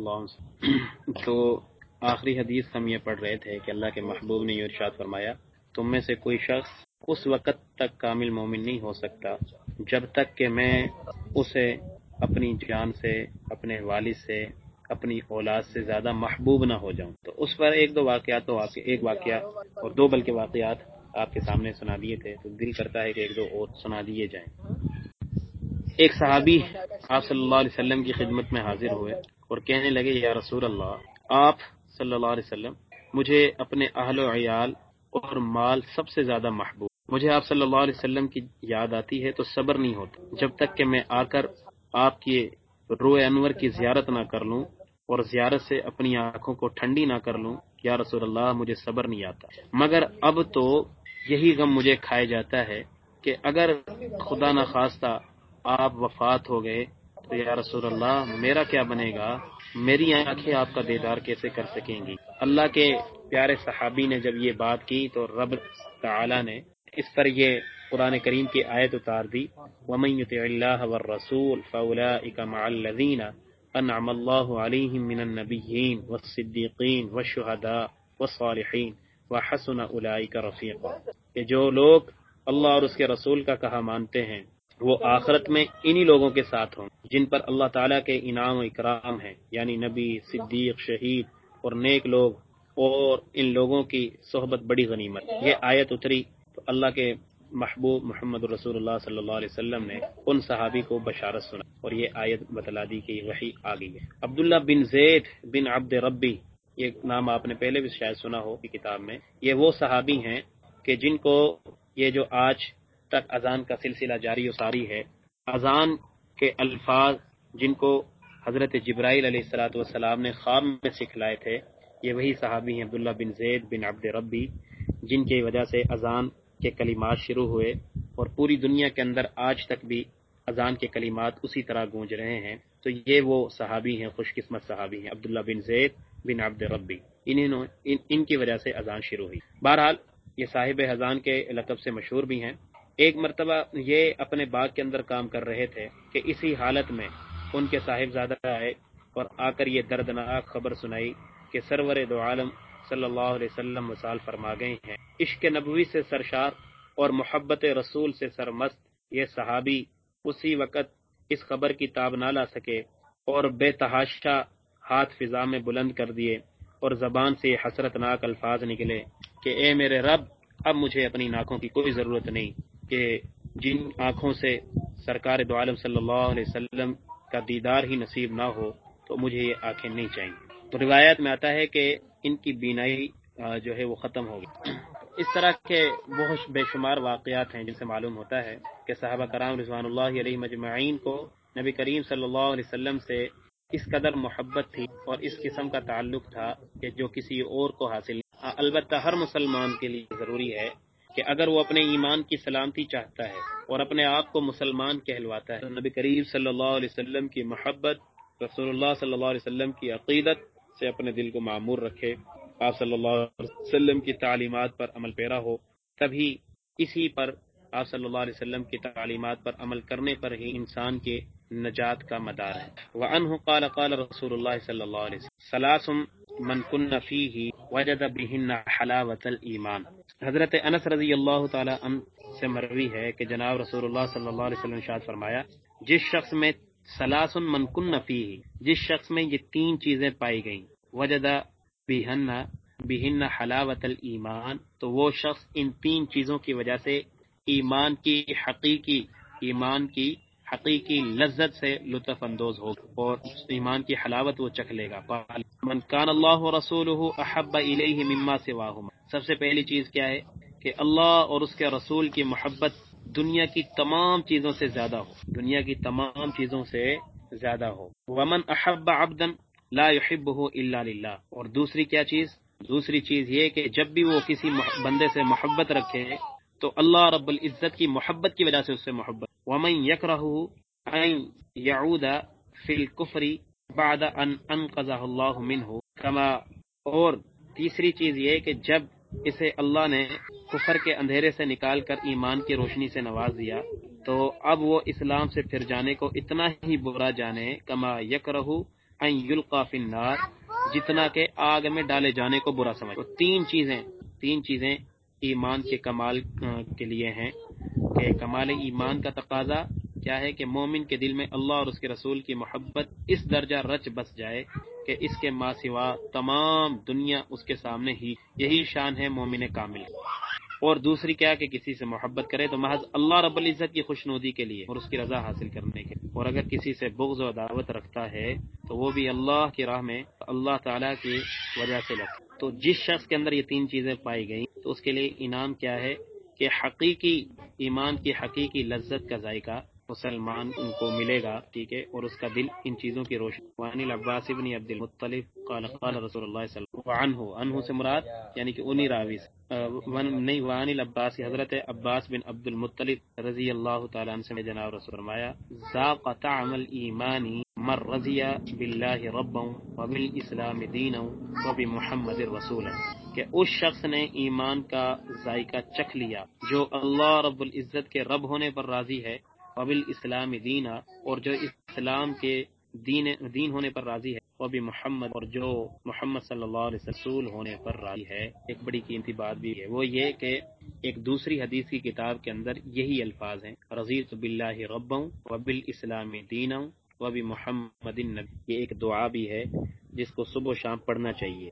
اللہ عنہ تو آخری حدیث ہم یہ پڑھ رہے تھے کہ اللہ کے محبوب نے یہ ارشاد فرمایا تم میں سے کوئی شخص اس وقت تک کامل مومن نہیں ہو سکتا جب تک کہ میں اسے اپنی جان سے، اپنے والد سے، اپنی اولاد سے زیادہ محبوب نہ ہو جاؤں۔ تو اس پر ایک واقعہ اور دو بلکہ واقعات آپ کے سامنے سنا دیے تھے، تو دل کرتا ہے کہ ایک دو اور سنا دیے جائیں۔ ایک صحابی آپ صلی اللہ علیہ وسلم کی خدمت میں حاضر ہوئے اور کہنے لگے یا رسول اللہ، آپ صلی اللہ علیہ وسلم مجھے اپنے اہل و عیال اور مال سب سے زیادہ محبوب، مجھے آپ صلی اللہ علیہ وسلم کی یاد آتی ہے تو صبر نہیں ہوتا جب تک کہ میں آ کر آپ کی روئے انور کی زیارت نہ کر لوں اور زیارت سے اپنی آنکھوں کو ٹھنڈی نہ کر لوں، یا رسول اللہ مجھے صبر نہیں آتا، مگر اب تو یہی غم مجھے کھائے جاتا ہے کہ اگر خدا نخواستہ آپ وفات ہو گئے تو یا رسول اللہ میرا کیا بنے گا، میری آنکھیں آپ کا دیدار کیسے کر سکیں گی۔ اللہ کے پیارے صحابی نے جب یہ بات کی تو رب تعالی نے اس پر یہ قرآن کریم کی آیت اتار دی وَمَن يُطِعِ اللَّهَ وَالرَّسُولَ فَأُولَٰئِكَ مَعَ الَّذِينَ أَنْعَمَ اللَّهُ عَلَيْهِم مِّنَ النَّبِيِّينَ وَالصِّدِّيقِينَ وَالشُّهَدَاءِ وَالصَّالِحِينَ وَحَسُنَ أُولَٰئِكَ رَفِيقًا، کہ جو لوگ اللہ اور اس کے رسول کا کہا مانتے ہیں وہ آخرت میں انہی لوگوں کے ساتھ ہوں جن پر اللہ تعالیٰ کے انعام و اکرام ہیں، یعنی نبی، صدیق، شہید اور نیک لوگ، اور ان لوگوں کی صحبت بڑی غنیمت۔ یہ آیت اتری تو اللہ کے محبوب محمد رسول اللہ صلی اللہ علیہ وسلم نے ان صحابی کو بشارت سنا اور یہ آیت بتلا دی کہ وحی آ گئی ہے۔ عبداللہ بن زید بن عبد ربی، یہ نام آپ نے پہلے بھی شاید سنا ہو کی کتاب میں، یہ وہ صحابی ہیں کہ جن کو یہ جو آج تک اذان کا سلسلہ جاری و ساری ہے، اذان کے الفاظ جن کو حضرت جبرائیل علیہ الصلوۃ والسلام نے خواب میں سکھلائے تھے، یہ وہی صحابی ہیں عبداللہ بن زید بن عبد ربی، جن کی وجہ سے اذان کے کلمات شروع ہوئے اور پوری دنیا کے اندر آج تک بھی اذان کے کلمات اسی طرح گونج رہے ہیں۔ تو یہ وہ صحابی ہیں، خوش قسمت صحابی ہیں، عبداللہ بن زید بن عبد ربی، ان کی وجہ سے اذان شروع ہوئی۔ بہرحال یہ صاحب اذان کے لقب سے مشہور بھی ہیں۔ ایک مرتبہ یہ اپنے باغ کے اندر کام کر رہے تھے کہ اسی حالت میں ان کے صاحبزادہ آئے اور آ کر یہ دردناک خبر سنائی کہ سرور دو عالم صلی اللہ علیہ وسلم وصال فرما گئے ہیں۔ عشق نبوی سے سرشار اور محبت رسول سے سرمست یہ صحابی اسی وقت اس خبر کی تاب نہ لا سکے اور بے تحاشا ہاتھ فضا میں بلند کر دیے اور زبان سے یہ حسرتناک الفاظ نکلے کہ اے میرے رب، اب مجھے اپنی آنکھوں کی کوئی ضرورت نہیں، کہ جن آنکھوں سے سرکار دو عالم صلی اللہ علیہ وسلم کا دیدار ہی نصیب نہ ہو تو مجھے یہ آنکھیں نہیں چاہیے۔ تو روایت میں آتا ہے کہ ان کی بینائی جو ہے وہ ختم ہو گئی۔ اس طرح کے بہت بے شمار واقعات ہیں جن سے معلوم ہوتا ہے کہ صحابہ کرام رضوان اللہ علیہ مجمعین کو نبی کریم صلی اللہ علیہ وسلم سے اس قدر محبت تھی اور اس قسم کا تعلق تھا کہ جو کسی اور کو حاصل نہیں۔ البتہ ہر مسلمان کے لیے ضروری ہے کہ اگر وہ اپنے ایمان کی سلامتی چاہتا ہے اور اپنے آپ کو مسلمان کہلواتا ہے تو نبی کریم صلی اللہ علیہ وسلم کی محبت، رسول اللہ صلی اللہ علیہ وسلم کی عقیدت سے اپنے دل کو معمور رکھے، آپ صلی اللہ علیہ وسلم کی تعلیمات پر عمل پیرا ہو، تبھی اسی پر آپ صلی اللہ علیہ وسلم کی تعلیمات پر عمل کرنے پر ہی انسان کے نجات کا مدار ہے۔ وعنہ قال قال رسول اللہ صلی اللہ علیہ وسلم ثلاث من کن فیہ وجد بہن حلاوۃ الایمان۔ حضرت انس رضی اللہ تعالی عنہ سے مروی ہے کہ جناب رسول اللہ صلی اللہ علیہ وسلم ارشاد فرمایا جس شخص میں ثلاث من کن فیہ، جس شخص میں یہ تین چیزیں پائی گئیں، وجد بہن حلاوت الایمان، تو وہ شخص ان تین چیزوں کی وجہ سے ایمان کی حقیقی لذت سے لطف اندوز ہوگا اور ایمان کی حلاوت وہ چکھ لے گا۔ من کان اللہ ورسولہ احب الیہ مما سواہما، سب سے پہلی چیز کیا ہے کہ اللہ اور اس کے رسول کی محبت دنیا کی تمام چیزوں سے زیادہ ہو، دنیا کی تمام چیزوں سے زیادہ ہو۔ ومن احب عبدا لا يحبه الا للہ، اور دوسری کیا چیز؟ دوسری چیز یہ کہ جب بھی وہ کسی بندے سے محبت رکھے تو اللہ رب العزت کی محبت کی وجہ سے اس سے محبت۔ ومن یکرہ ان یعود فی الکفر بعد ان انقذہ اللہ منہ کما، اور تیسری چیز یہ کہ جب اسے اللہ نے کفر کے اندھیرے سے نکال کر ایمان کی روشنی سے نواز دیا تو اب وہ اسلام سے پھر جانے کو اتنا ہی برا جانے، کما یکرہ ان یلقا فی النار، جتنا کہ آگ میں ڈالے جانے کو برا سمجھ۔ تین چیزیں ایمان کے کمال کے لیے ہیں کہ کمال ایمان کا تقاضا کیا ہے کہ مومن کے دل میں اللہ اور اس کے رسول کی محبت اس درجہ رچ بس جائے کہ اس کے ماں سوا تمام دنیا اس کے سامنے ہی، یہی شان ہے مومن کامل۔ اور دوسری کیا کہ کسی سے محبت کرے تو محض اللہ رب العزت کی خوشنودی کے لیے اور اس کی رضا حاصل کرنے کے لیے، اور اگر کسی سے بغض و عداوت رکھتا ہے تو وہ بھی اللہ کی راہ میں اللہ تعالیٰ کی وجہ سے لگتا۔ تو جس شخص کے اندر یہ تین چیزیں پائی گئیں تو اس کے لیے انعام کیا ہے کہ حقیقی ایمان کی حقیقی لذت کا ذائقہ مسلمان ان کو ملے گا، ٹھیک ہے، اور اس کا دل ان چیزوں کی روشنی۔ وعن العباس بن عبد المطلب قال قال رسول اللہ صلی اللہ علیہ وسلم، عنہ سے مراد یعنی کہ انہی راوی سے نہیں، وعن العباس، حضرت عباس بن عبد المطلب رضی اللہ تعالیٰ عنہ سے جناب رسول فرمایا، ذاق طعم الایمان من رضی باللہ ربا وبالاسلام دینا وبمحمد رسولا، کہ اس شخص نے ایمان کا ذائقہ چکھ لیا جو اللہ رب العزت کے رب ہونے پر راضی ہے، وبالاسلام دینا، اور جو اسلام کے دین ہونے پر راضی ہے، وبمحمد، اور جو محمد صلی اللہ علیہ وسلم رسول ہونے پر راضی ہے۔ ایک بڑی قیمتی بات بھی ہے، وہ یہ کہ ایک دوسری حدیث کی کتاب کے اندر یہی الفاظ ہیں، رضیت باللہ ربا وبالاسلام دینا وبمحمد النبی۔ یہ ایک دعا بھی ہے جس کو صبح و شام پڑھنا چاہیے،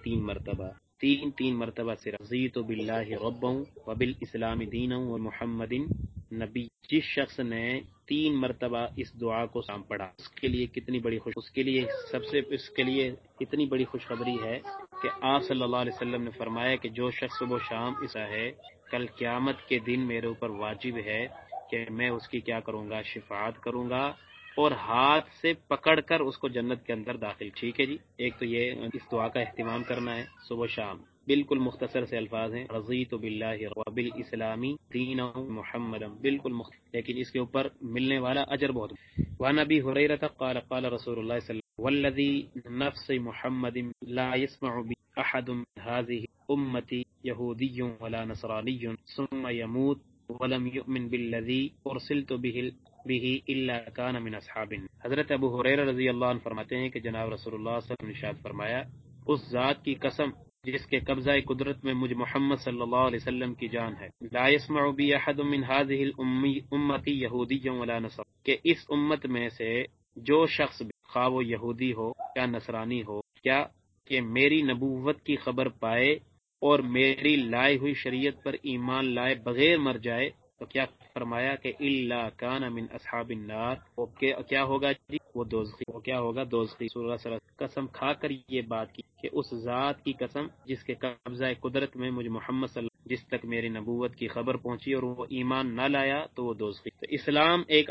تین مرتبہ سے رضیت باللہ ربا وبالاسلام دینا ومحمد نبی۔ جس شخص نے 3 مرتبہ اس دعا کو شام پڑھا، اس کے لیے کتنی بڑی اس کے لیے اتنی بڑی خوشخبری ہے کہ آپ صلی اللہ علیہ وسلم نے فرمایا کہ جو شخص صبح و شام ایسا ہے، کل قیامت کے دن میرے اوپر واجب ہے کہ میں اس کی کیا کروں گا، شفاعت کروں گا اور ہاتھ سے پکڑ کر اس کو جنت کے اندر داخل۔ ٹھیک ہے جی، ایک تو یہ اس دعا کا اہتمام کرنا ہے صبح و شام۔ بالکل مختصر سے الفاظ ہیں، رضیت باللہ وبالاسلامی دینا محمد، بالکل لیکن اس کے اوپر ملنے والا اجر بہت۔ وعن ابی ہریرہ قال قال رسول اللہ صلی اللہ علیہ وسلم والذی نفس محمد لا يسمع بی احد من هذه امتی یہودی ولا نصرانی ثم يموت ولم يؤمن بالذی ارسلت به الا كان من اصحاب۔ حضرت ابو ہریرہ رضی اللہ عنہ فرماتے ہیں کہ جناب رسول اللہ صلی اللہ علیہ وسلم نے ارشاد فرمایا، اس ذات کی قسم جس کے قبضہ قدرت میں مجھ محمد صلی اللہ علیہ وسلم کی جان ہے، لا يسمع بی احد من هذه الامتی یہودی ولا نصرانی، کہ اس امت میں سے جو شخص بھی، خواہ وہ یہودی ہو یا نصرانی ہو، کیا کہ میری نبوت کی خبر پائے اور میری لائی ہوئی شریعت پر ایمان لائے بغیر مر جائے، تو کیا فرمایا کہ الا کان من اصحاب النار، وہ کیا ہوگا جی، وہ دوزخی، وہ کیا ہوگا، دوزخی۔ سورہ سر قسم کھا کر یہ بات کی کہ اس ذات کی قسم جس کے قبضہ قدرت میں مجھ محمد صلی اللہ علیہ وسلم جس تک میری نبوت کی خبر پہنچی اور وہ ایمان نہ لایا تو وہ دوزخی۔ تو اسلام ایک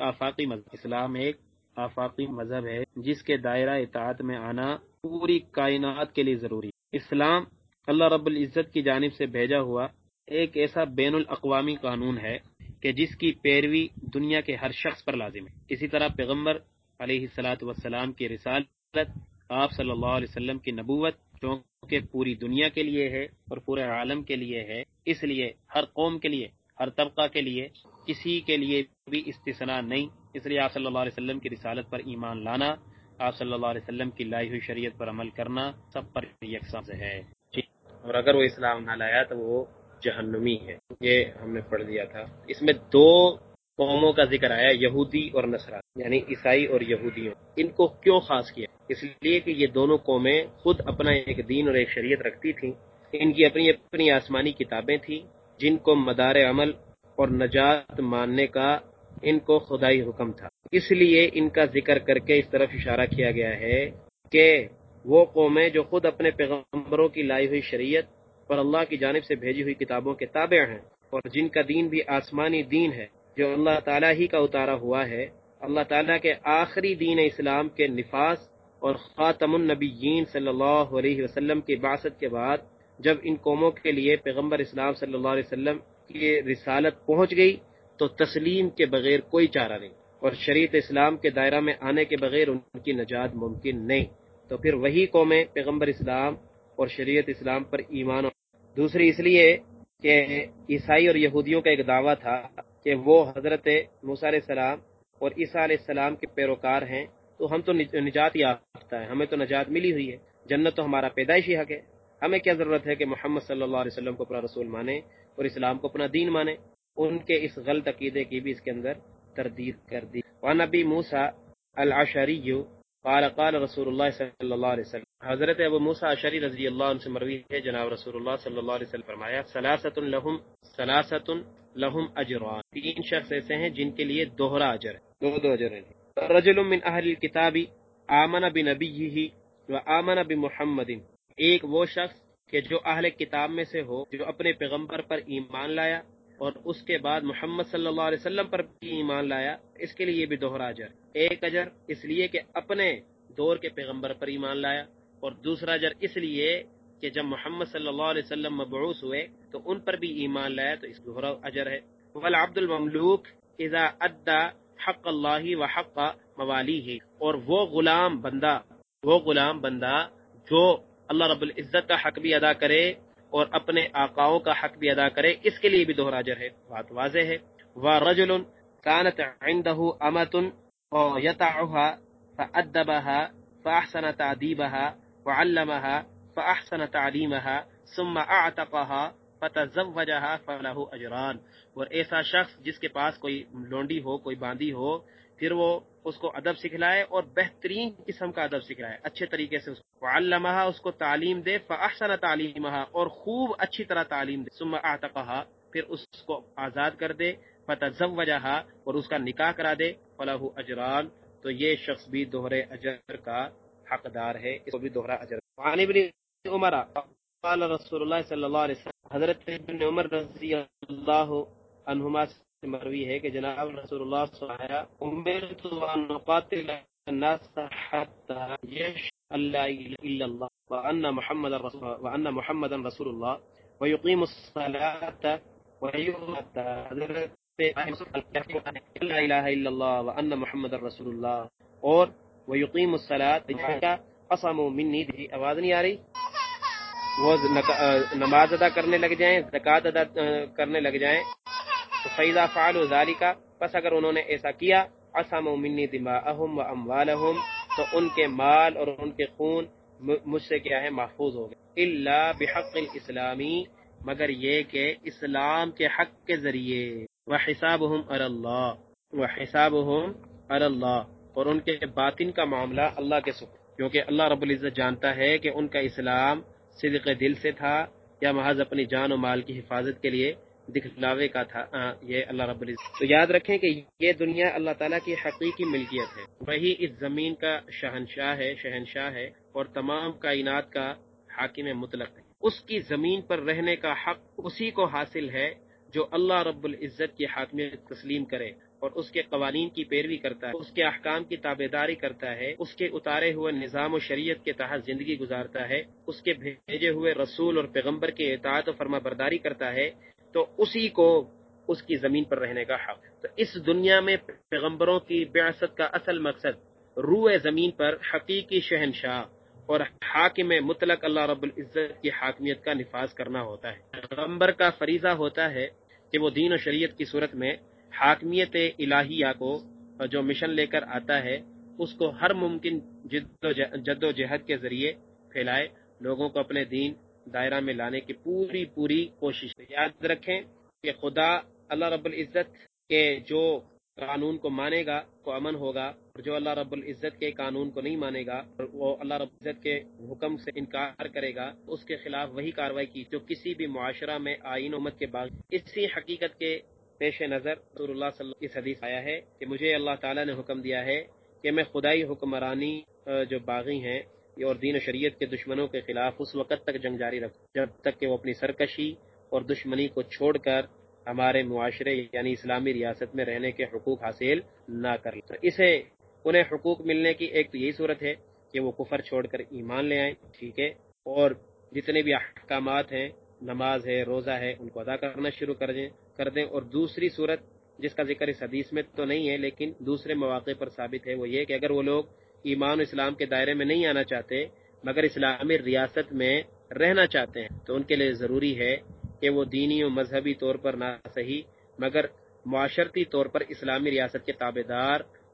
آفاقی مذہب ہے جس کے دائرہ اطاعت میں آنا پوری کائنات کے لیے ضروری ہے۔ اسلام اللہ رب العزت کی جانب سے بھیجا ہوا ایک ایسا بین الاقوامی قانون ہے کہ جس کی پیروی دنیا کے ہر شخص پر لازم ہے۔ اسی طرح پیغمبر علیہ الصلاۃ والسلام کی رسالت، آپ صلی اللہ علیہ وسلم کی نبوت، کیونکہ پوری دنیا کے لیے ہے اور پورے عالم کے لیے ہے، اس لیے ہر قوم کے لیے، ہر طبقہ کے لیے، کسی کے لیے بھی استثناء نہیں۔ اس لیے آپ صلی اللہ علیہ وسلم کی رسالت پر ایمان لانا، آپ صلی اللہ علیہ وسلم کی لائی ہوئی شریعت پر عمل کرنا سب پر یکساں ہے، اور اگر وہ اسلام نہ لایا تو وہ جہنمی ہے۔ یہ ہم نے پڑھ لیا تھا۔ اس میں 2 قوموں کا ذکر آیا، یہودی اور نصرانی، یعنی عیسائی اور یہودیوں۔ ان کو کیوں خاص کیا؟ اس لیے کہ یہ دونوں قومیں خود اپنا ایک دین اور ایک شریعت رکھتی تھیں، ان کی اپنی اپنی آسمانی کتابیں تھیں جن کو مدار عمل اور نجات ماننے کا ان کو خدائی حکم تھا۔ اس لیے ان کا ذکر کر کے اس طرف اشارہ کیا گیا ہے کہ وہ قومیں جو خود اپنے پیغمبروں کی لائی ہوئی شریعت اور اللہ کی جانب سے بھیجی ہوئی کتابوں کے تابع ہیں، اور جن کا دین بھی آسمانی دین ہے جو اللہ تعالیٰ ہی کا اتارا ہوا ہے، اللہ تعالیٰ کے آخری دین اسلام کے نفاذ اور خاتم النبیین صلی اللہ علیہ وسلم کی بعثت کے بعد جب ان قوموں کے لیے پیغمبر اسلام صلی اللہ علیہ وسلم کی رسالت پہنچ گئی تو تسلیم کے بغیر کوئی چارہ نہیں، اور شریعت اسلام کے دائرہ میں آنے کے بغیر ان کی نجات ممکن نہیں۔ تو پھر وہی قومیں پیغمبر اسلام اور شریعت اسلام پر ایمان، دوسری اس لیے کہ عیسائی اور یہودیوں کا ایک دعویٰ تھا کہ وہ حضرت موسیٰ علیہ السلام اور عیسیٰ علیہ السلام کے پیروکار ہیں، تو ہم تو نجات یافتہ ہیں، ہمیں تو نجات ملی ہوئی ہے، جنت تو ہمارا پیدائشی حق ہے، ہمیں کیا ضرورت ہے کہ محمد صلی اللہ علیہ وسلم کو اپنا رسول مانے اور اسلام کو اپنا دین مانے؟ ان کے اس غلط عقیدے کی بھی اس کے اندر تردید کر دی۔ وعن ابی موسیٰ الاشعری قال قال رسول اللہ صلی اللہ علیہ وسلم، حضرت ابو موسیٰ اشعری رضی اللہ عنہ سے مروی ہے، جناب رسول اللہ صلی اللہ علیہ وسلم فرمایا، ثلاثۃ لہم اجران، تین شخص ایسے ہیں جن کے لیے دوہرا اجر ہے، دو اجر ہیں۔ رجل من اہل الکتاب آمن بنبیہ وآمن بمحمد، ایک وہ شخص کہ جو اہل کتاب میں سے ہو، جو اپنے پیغمبر پر ایمان لایا اور اس کے بعد محمد صلی اللہ علیہ وسلم پر بھی ایمان لایا، اس کے لیے یہ بھی دوہرا اجر، ایک اجر اس لیے کہ اپنے دور کے پیغمبر پر ایمان لایا، اور دوسرا اجر اس لیے کہ جب محمد صلی اللہ علیہ وسلم مبعوث ہوئے تو ان پر بھی ایمان لایا، تو اس دوہرا اجر ہے۔ والعبد المملوک اذا ادى حق اللہ وحق موالیہ، اور وہ غلام بندہ جو اللہ رب العزت کا حق بھی ادا کرے اور اپنے آقاؤں کا حق بھی ادا کرے، اس کے لیے بھی دوہرا اجر ہے، بات واضح ہے۔ ورجل كانت عنده امة يطاعها فأدبها فأحسن تأديبها وعلمها فأحسن تعليمها ثم اعتقها فتزوجها فله اجران، اور ایسا شخص جس کے پاس کوئی لونڈی ہو، کوئی باندی ہو، پھر وہ اس کو ادب سکھلائے اور بہترین قسم کا ادب سکھلائے، اچھے طریقے سے اس کو علمها، اس کو تعلیم دے، فاحسن تعلیمها، اور خوب اچھی طرح تعلیم دے، ثم اعتقها، پھر اس کو آزاد کر دے، فتزوجها، اور اس کا نکاح کرا دے، فله اجران، تو یہ شخص بھی دوہرے اجر کا حقدار ہے، اس کو بھی دوہرا اجر۔ وعن ابن عمر قال رسول اللہ صلی اللہ علیہ وسلم، حضرت ابن عمر رضی اللہ عنہما سے مروی ہے کہ جناب رسول اللہ صلی اللہ علیہ وسلم، امرت ان اقاتل الناس حتى يشهدوا ان لا اله الا الله وان محمد رسول الله ويقيموا الصلاة ويؤتوا الزكاة، حضرت لا الہ الا اللہ وان محمد رسول اللہ اور ويقيموا الصلاة، قسموا منی، آواز نہیں آ رہی، وہ نماز ادا کرنے لگ جائیں، زکوٰۃ ادا کرنے لگ جائیں، تو فَإِذَا فَعَلُوا ذَلِكَ، پس اگر انہوں نے ایسا کیا، عَصَمُوا مِنِّي دِمَاءَهُمْ وَأَمْوَالَهُمْ، تو ان کے مال اور ان کے خون مجھ سے کیا ہے، محفوظ ہو گئے، إِلَّا بِحَقِّ الْإِسْلَامِ، مگر یہ کہ اسلام کے حق کے ذریعے، وَحِسَابُهُمْ عَلَى اللَّهِ، اور ان کے باطن کا معاملہ اللہ کے سپرد، کیونکہ اللہ رب العزت جانتا ہے کہ ان کا اسلام صدق دل سے تھا یا محض اپنی جان و مال کی حفاظت کے لیے دکھلاوے کا تھا، یہ اللہ رب العزت۔ تو یاد رکھیں کہ یہ دنیا اللہ تعالیٰ کی حقیقی ملکیت ہے، وہی اس زمین کا شہنشاہ ہے اور تمام کائنات کا حاکم مطلق ہے، اس کی زمین پر رہنے کا حق اسی کو حاصل ہے جو اللہ رب العزت کی حاکمیت تسلیم کرے اور اس کے قوانین کی پیروی کرتا ہے، اس کے احکام کی تابعداری کرتا ہے، اس کے اتارے ہوئے نظام و شریعت کے تحت زندگی گزارتا ہے، اس کے بھیجے ہوئے رسول اور پیغمبر کی اطاعت و فرما برداری کرتا ہے، تو اسی کو اس کی زمین پر رہنے کا حق۔ تو اس دنیا میں پیغمبروں کی بعثت کا اصل مقصد روئے زمین پر حقیقی شہنشاہ اور حاکم مطلق اللہ رب العزت کی حاکمیت کا نفاذ کرنا ہوتا ہے۔ پیغمبر کا فریضہ ہوتا ہے کہ وہ دین و شریعت کی صورت میں حاکمیت الہیہ کو جو مشن لے کر آتا ہے، اس کو ہر ممکن جد و جہد کے ذریعے پھیلائے، لوگوں کو اپنے دین دائرہ میں لانے کی پوری کوشش۔ یاد رکھیں کہ خدا اللہ رب العزت کے جو قانون کو مانے گا کو امن ہوگا، اور جو اللہ رب العزت کے قانون کو نہیں مانے گا اور وہ اللہ رب العزت کے حکم سے انکار کرے گا، اس کے خلاف وہی کارروائی کی جو کسی بھی معاشرہ میں آئین امت کے باغ۔ اسی حقیقت کے پیش نظر رسول اللہ صلی اللہ علیہ وسلم اس حدیث آیا ہے کہ مجھے اللہ تعالیٰ نے حکم دیا ہے کہ میں خدائی حکمرانی جو باغی ہیں اور دین و شریعت کے دشمنوں کے خلاف اس وقت تک جنگ جاری رکھوں جب تک کہ وہ اپنی سرکشی اور دشمنی کو چھوڑ کر ہمارے معاشرے یعنی اسلامی ریاست میں رہنے کے حقوق حاصل نہ کر لیں۔ تو اسے انہیں حقوق ملنے کی ایک تو یہی صورت ہے کہ وہ کفر چھوڑ کر ایمان لے آئیں، ٹھیک ہے، اور جتنے بھی احکامات ہیں، نماز ہے، روزہ ہے، ان کو ادا کرنا شروع کر دیں۔ اور دوسری صورت جس کا ذکر اس حدیث میں تو نہیں ہے لیکن دوسرے مواقع پر ثابت ہے، وہ یہ کہ اگر وہ لوگ ایمان و اسلام کے دائرے میں نہیں آنا چاہتے مگر اسلامی ریاست میں رہنا چاہتے ہیں، تو ان کے لیے ضروری ہے کہ وہ دینی و مذہبی طور پر نہ صحیح مگر معاشرتی طور پر اسلامی ریاست کے تابع دار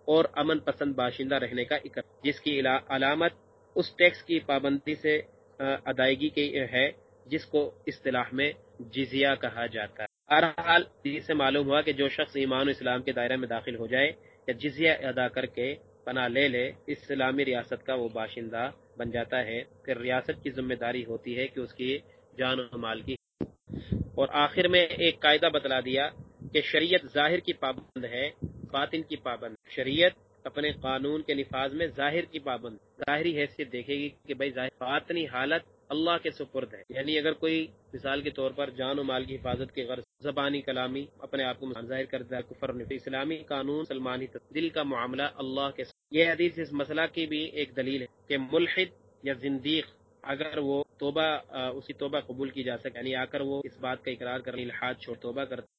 اور امن پسند باشندہ رہنے کا اقرار، جس کی علامت اس ٹیکس کی پابندی سے ادائیگی کی ہے جس کو اصطلاح میں جزیہ کہا جاتا ہے۔ بہرحال اس سے معلوم ہوا کہ جو شخص ایمان و اسلام کے دائرے میں داخل ہو جائے یا جزیہ ادا کر کے پناہ لے لے، اسلامی ریاست کا وہ باشندہ بن جاتا ہے، پھر ریاست کی ذمہ داری ہوتی ہے کہ اس کی جان و مال کی۔ اور آخر میں ایک قاعدہ بتلا دیا کہ شریعت ظاہر کی پابند ہے، باطن کی پابند۔ شریعت اپنے قانون کے نفاذ میں ظاہر کی پابند، ظاہری حیثیت دیکھے گی کہ بھائی ظاہر، باطنی حالت اللہ کے سپرد ہے۔ یعنی اگر کوئی مثال کے طور پر جان و مال کی حفاظت کے غرض زبانی کلامی اپنے آپ کو ظاہر کرتا ہے، کفر نفی، اسلامی قانون سلمان ہی، دل کا معاملہ اللہ کے ساتھ۔ یہ حدیث اس مسئلہ کی بھی ایک دلیل ہے کہ ملحد یا زندیق اگر وہ توبہ، اسی توبہ قبول کی جا سکے، یعنی آ کر وہ اس بات کا اقرار کر الحاد چھوڑ توبہ کرتا